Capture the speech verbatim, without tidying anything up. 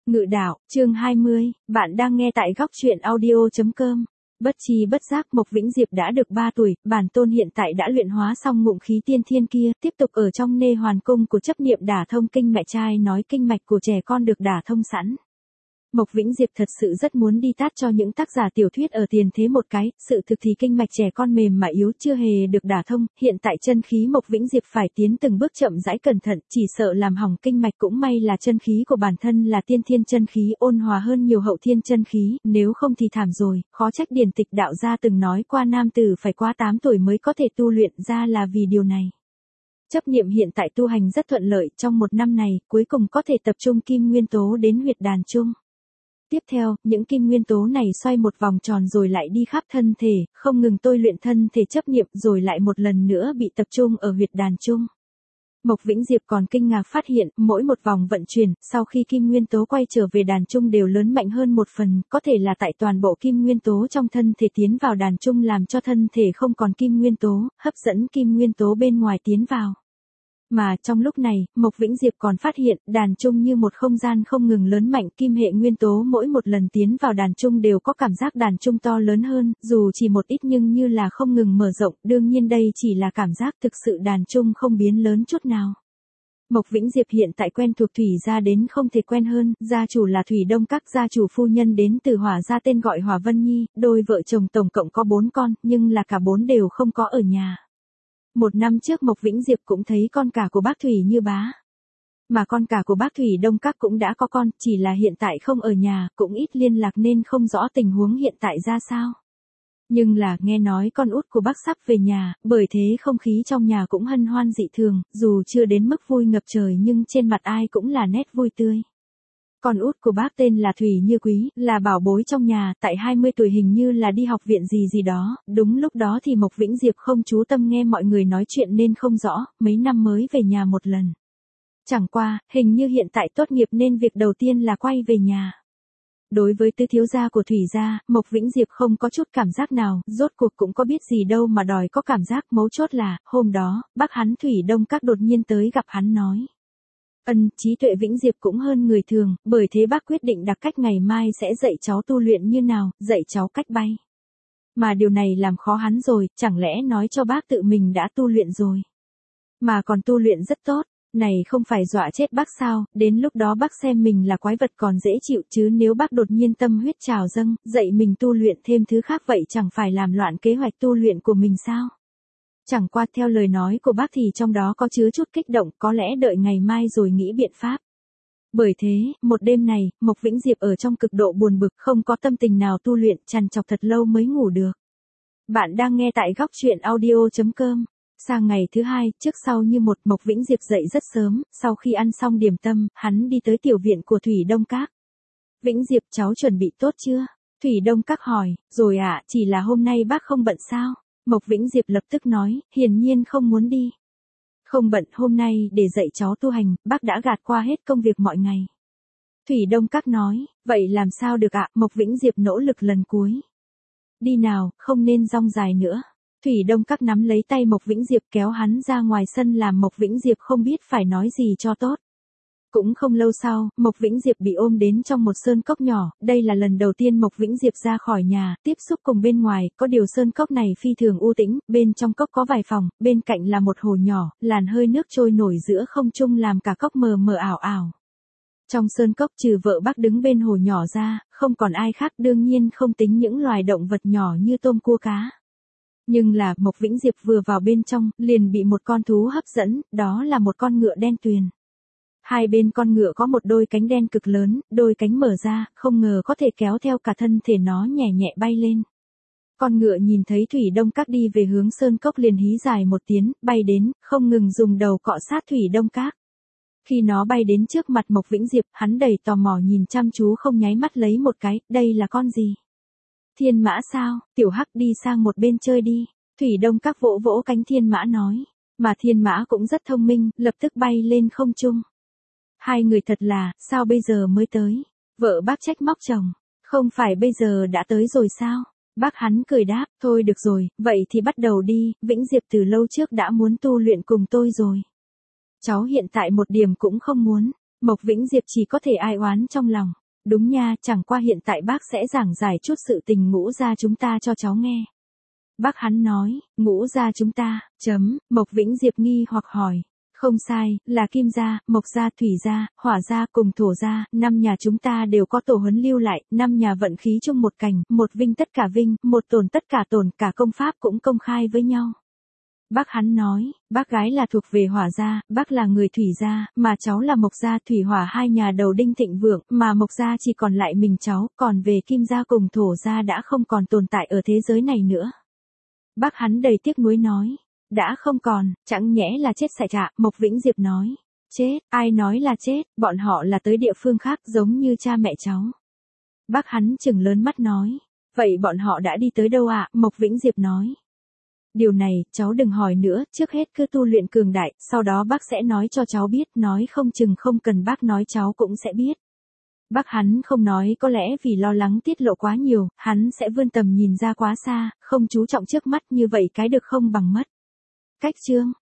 Ngự đạo, chương hai mươi, bạn đang nghe tại góc truyện audio chấm com. Bất chi bất giác Mộc Vĩnh Diệp đã được ba tuổi, bản tôn hiện tại đã luyện hóa xong ngụm khí tiên thiên kia, tiếp tục ở trong nê hoàn cung của chấp niệm đả thông kinh mẹ trai nói kinh mạch của trẻ con được đả thông sẵn. Mộc Vĩnh Diệp thật sự rất muốn đi tát cho những tác giả tiểu thuyết ở tiền thế một cái, sự thực thì kinh mạch trẻ con mềm mà yếu chưa hề được đả thông, hiện tại chân khí Mộc Vĩnh Diệp phải tiến từng bước chậm rãi cẩn thận, chỉ sợ làm hỏng kinh mạch cũng may là chân khí của bản thân là tiên thiên chân khí ôn hòa hơn nhiều hậu thiên chân khí, nếu không thì thảm rồi, khó trách điển tịch đạo gia từng nói qua nam tử phải qua tám tuổi mới có thể tu luyện ra là vì điều này. Chấp niệm hiện tại tu hành rất thuận lợi, trong một năm này, cuối cùng có thể tập trung kim nguyên tố đến huyệt đàn trung. Tiếp theo, những kim nguyên tố này xoay một vòng tròn rồi lại đi khắp thân thể, không ngừng tôi luyện thân thể chấp niệm rồi lại một lần nữa bị tập trung ở huyệt đàn trung. Mộc Vĩnh Diệp còn kinh ngạc phát hiện, mỗi một vòng vận chuyển, sau khi kim nguyên tố quay trở về đàn trung đều lớn mạnh hơn một phần, có thể là tại toàn bộ kim nguyên tố trong thân thể tiến vào đàn trung làm cho thân thể không còn kim nguyên tố, hấp dẫn kim nguyên tố bên ngoài tiến vào. Mà trong lúc này, Mộc Vĩnh Diệp còn phát hiện, đàn trung như một không gian không ngừng lớn mạnh, kim hệ nguyên tố mỗi một lần tiến vào đàn trung đều có cảm giác đàn trung to lớn hơn, dù chỉ một ít nhưng như là không ngừng mở rộng, đương nhiên đây chỉ là cảm giác, thực sự đàn trung không biến lớn chút nào. Mộc Vĩnh Diệp hiện tại quen thuộc thủy gia đến không thể quen hơn, gia chủ là Thủy Đông Các, gia chủ phu nhân đến từ Hỏa gia tên gọi Hỏa Vân Nhi, đôi vợ chồng tổng cộng có bốn con, nhưng là cả bốn đều không có ở nhà. Một năm trước Mộc Vĩnh Diệp cũng thấy con cả của bác Thủy Như Bá. Mà con cả của bác Thủy Đông Các cũng đã có con, chỉ là hiện tại không ở nhà, cũng ít liên lạc nên không rõ tình huống hiện tại ra sao. Nhưng là nghe nói con út của bác sắp về nhà, bởi thế không khí trong nhà cũng hân hoan dị thường, dù chưa đến mức vui ngập trời nhưng trên mặt ai cũng là nét vui tươi. Con út của bác tên là Thủy Như Quý, là bảo bối trong nhà, tại hai mươi tuổi hình như là đi học viện gì gì đó, đúng lúc đó thì Mộc Vĩnh Diệp không chú tâm nghe mọi người nói chuyện nên không rõ, mấy năm mới về nhà một lần. Chẳng qua, hình như hiện tại tốt nghiệp nên việc đầu tiên là quay về nhà. Đối với tứ thiếu gia của Thủy gia, Mộc Vĩnh Diệp không có chút cảm giác nào, rốt cuộc cũng có biết gì đâu mà đòi có cảm giác, mấu chốt là, hôm đó, bác hắn Thủy Đông Các đột nhiên tới gặp hắn nói. Ân, trí tuệ Vĩnh Diệp cũng hơn người thường, bởi thế bác quyết định đặc cách ngày mai sẽ dạy cháu tu luyện như nào, dạy cháu cách bay. Mà điều này làm khó hắn rồi, chẳng lẽ nói cho bác tự mình đã tu luyện rồi. Mà còn tu luyện rất tốt, này không phải dọa chết bác sao, đến lúc đó bác xem mình là quái vật còn dễ chịu chứ nếu bác đột nhiên tâm huyết trào dâng, dạy mình tu luyện thêm thứ khác vậy chẳng phải làm loạn kế hoạch tu luyện của mình sao. Chẳng qua theo lời nói của bác thì trong đó có chứa chút kích động, có lẽ đợi ngày mai rồi nghĩ biện pháp. Bởi thế, một đêm này, Mộc Vĩnh Diệp ở trong cực độ buồn bực, không có tâm tình nào tu luyện, trằn trọc thật lâu mới ngủ được. Bạn đang nghe tại góc truyện audio chấm com. Sang ngày thứ hai, trước sau như một, Mộc Vĩnh Diệp dậy rất sớm, sau khi ăn xong điểm tâm, hắn đi tới tiểu viện của Thủy Đông Các. Vĩnh Diệp, cháu chuẩn bị tốt chưa? Thủy Đông Các hỏi, rồi ạ, à, chỉ là hôm nay bác không bận sao? Mộc Vĩnh Diệp lập tức nói, hiển nhiên không muốn đi. Không bận, hôm nay để dạy cháu tu hành, bác đã gạt qua hết công việc mọi ngày. Thủy Đông Các nói, vậy làm sao được ạ? Mộc Vĩnh Diệp nỗ lực lần cuối. Đi nào, không nên rong dài nữa. Thủy Đông Các nắm lấy tay Mộc Vĩnh Diệp kéo hắn ra ngoài sân làm Mộc Vĩnh Diệp không biết phải nói gì cho tốt. Cũng không lâu sau, Mộc Vĩnh Diệp bị ôm đến trong một sơn cốc nhỏ, đây là lần đầu tiên Mộc Vĩnh Diệp ra khỏi nhà, tiếp xúc cùng bên ngoài, có điều sơn cốc này phi thường u tĩnh, bên trong cốc có vài phòng, bên cạnh là một hồ nhỏ, làn hơi nước trôi nổi giữa không trung làm cả cốc mờ mờ ảo ảo. Trong sơn cốc trừ vợ bác đứng bên hồ nhỏ ra, không còn ai khác, đương nhiên không tính những loài động vật nhỏ như tôm cua cá. Nhưng là, Mộc Vĩnh Diệp vừa vào bên trong, liền bị một con thú hấp dẫn, đó là một con ngựa đen tuyền. Hai bên con ngựa có một đôi cánh đen cực lớn, đôi cánh mở ra, không ngờ có thể kéo theo cả thân thể nó nhẹ nhẹ bay lên. Con ngựa nhìn thấy Thủy Đông Các đi về hướng sơn cốc liền hí dài một tiếng, bay đến, không ngừng dùng đầu cọ sát Thủy Đông Các. Khi nó bay đến trước mặt Mộc Vĩnh Diệp, hắn đầy tò mò nhìn chăm chú không nháy mắt lấy một cái, đây là con gì? Thiên mã sao? Tiểu Hắc đi sang một bên chơi đi. Thủy Đông Các vỗ vỗ cánh thiên mã nói, mà thiên mã cũng rất thông minh, lập tức bay lên không trung. Hai người thật là, sao bây giờ mới tới? Vợ bác trách móc chồng, không phải bây giờ đã tới rồi sao? Bác hắn cười đáp, thôi được rồi, vậy thì bắt đầu đi, Vĩnh Diệp từ lâu trước đã muốn tu luyện cùng tôi rồi. Cháu hiện tại một điểm cũng không muốn, Mộc Vĩnh Diệp chỉ có thể ai oán trong lòng. Đúng nha, chẳng qua hiện tại bác sẽ giảng giải chút sự tình Ngũ gia chúng ta cho cháu nghe. Bác hắn nói, Ngũ gia chúng ta, chấm, Mộc Vĩnh Diệp nghi hoặc hỏi. Không sai, là Kim gia, Mộc gia, Thủy gia, Hỏa gia cùng Thổ gia, năm nhà chúng ta đều có tổ huấn lưu lại, năm nhà vận khí chung một cảnh, một vinh tất cả vinh, một tồn tất cả tồn, cả công pháp cũng công khai với nhau. Bác hắn nói, bác gái là thuộc về Hỏa gia, bác là người Thủy gia, mà cháu là Mộc gia, Thủy Hỏa hai nhà đầu đinh thịnh vượng, mà Mộc gia chỉ còn lại mình cháu, còn về Kim gia cùng Thổ gia đã không còn tồn tại ở thế giới này nữa. Bác hắn đầy tiếc nuối nói, đã không còn, chẳng nhẽ là chết sại trạ, Mộc Vĩnh Diệp nói. Chết, ai nói là chết, bọn họ là tới địa phương khác giống như cha mẹ cháu. Bác hắn chừng lớn mắt nói, vậy bọn họ đã đi tới đâu ạ? Mộc Vĩnh Diệp nói. Điều này, cháu đừng hỏi nữa, trước hết cứ tu luyện cường đại, sau đó bác sẽ nói cho cháu biết, nói không chừng không cần bác nói cháu cũng sẽ biết. Bác hắn không nói có lẽ vì lo lắng tiết lộ quá nhiều, hắn sẽ vươn tầm nhìn ra quá xa, không chú trọng trước mắt như vậy cái được không bằng mất. Cách chương